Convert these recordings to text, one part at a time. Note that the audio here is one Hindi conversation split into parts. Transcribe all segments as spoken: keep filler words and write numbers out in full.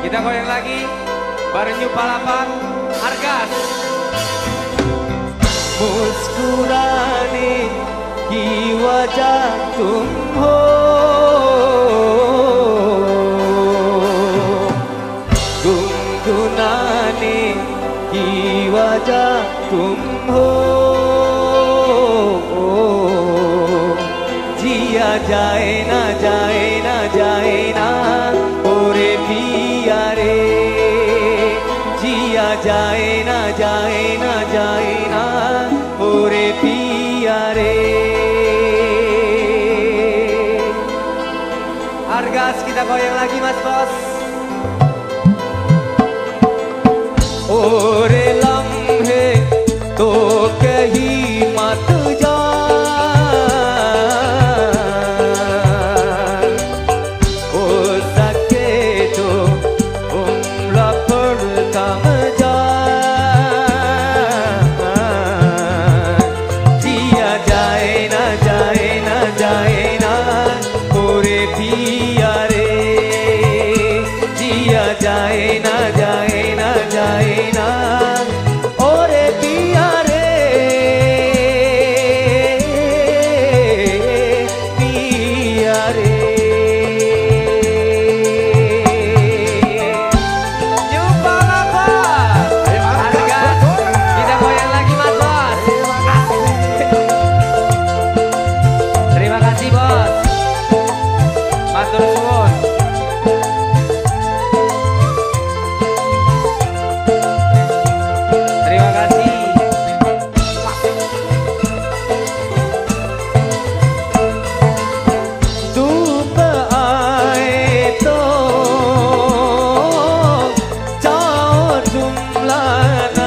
Kita goyang lagi bareng New Palapa Argas. मुस्कुराने की वजह तुम हो, गुनगुनाने की वजह तुम हो, जिया जाए ना जाए ना जाए ना ओरे पिया रे, जिया जाए ना जाए ना जाए ना ओरे पिया रे. Argas, kita goyang lagi Mas Bos. ओरे लम्हे तो कहीं मत जा, हो सके तो उम्र भर कम जा, जिया जाए ना जाए ना जाए ना ओरे पिया रे, जिया जाए ना जाए ना जाए ना ओरे पिया रे, पिया रे. New Palapa Argas, kita goyang lagi Mas Bos. Terima kasih Bos. Matur suwun. Terima kasih. धूप आए तो जाओ तुम लाना,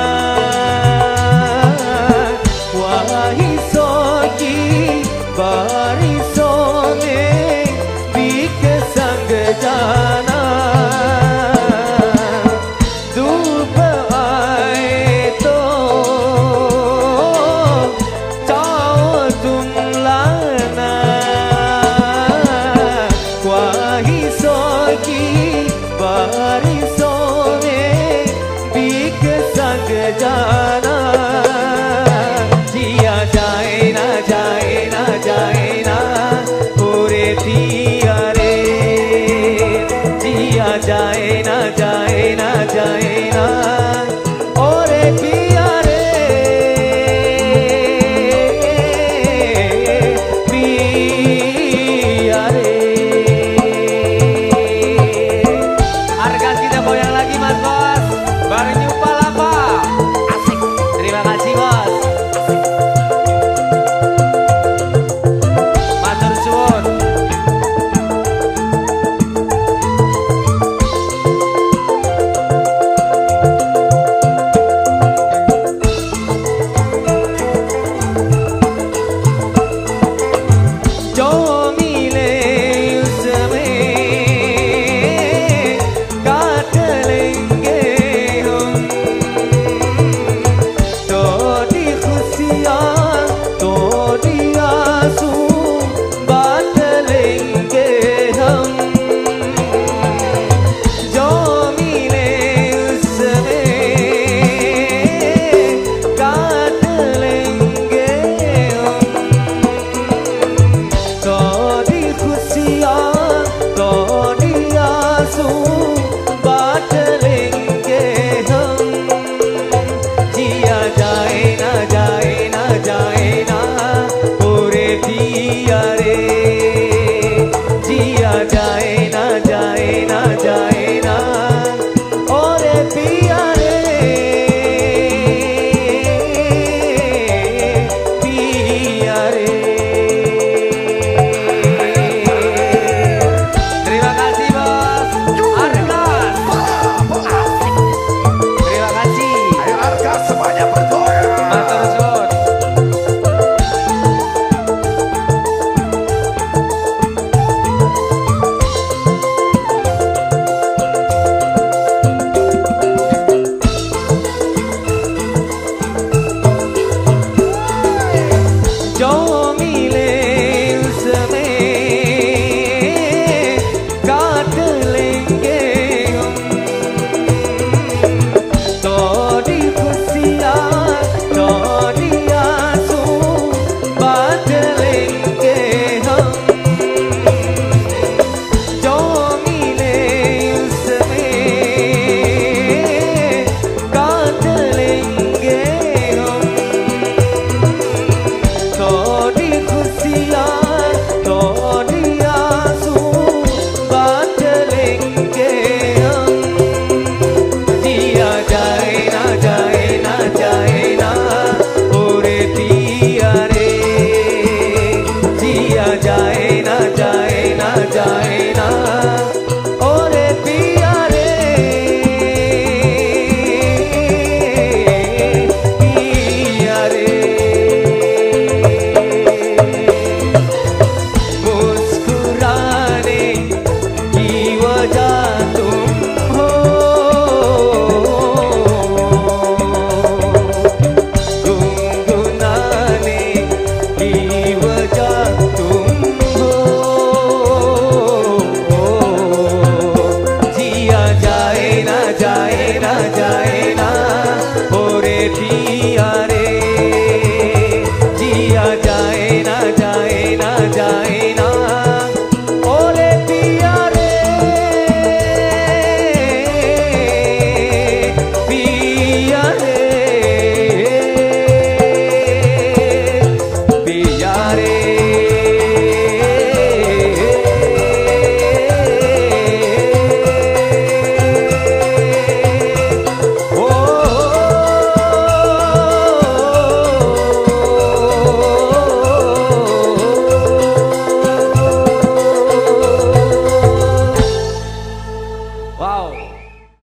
ख्वाहिशों की बारिशों में भीग संग जाना. धूप आए तो जाओ तुम लाना, ख्वाहिशों की बारिशों में भीग संग जाना, जिया जाए ना जाए ना जाए ना ओरे Wow.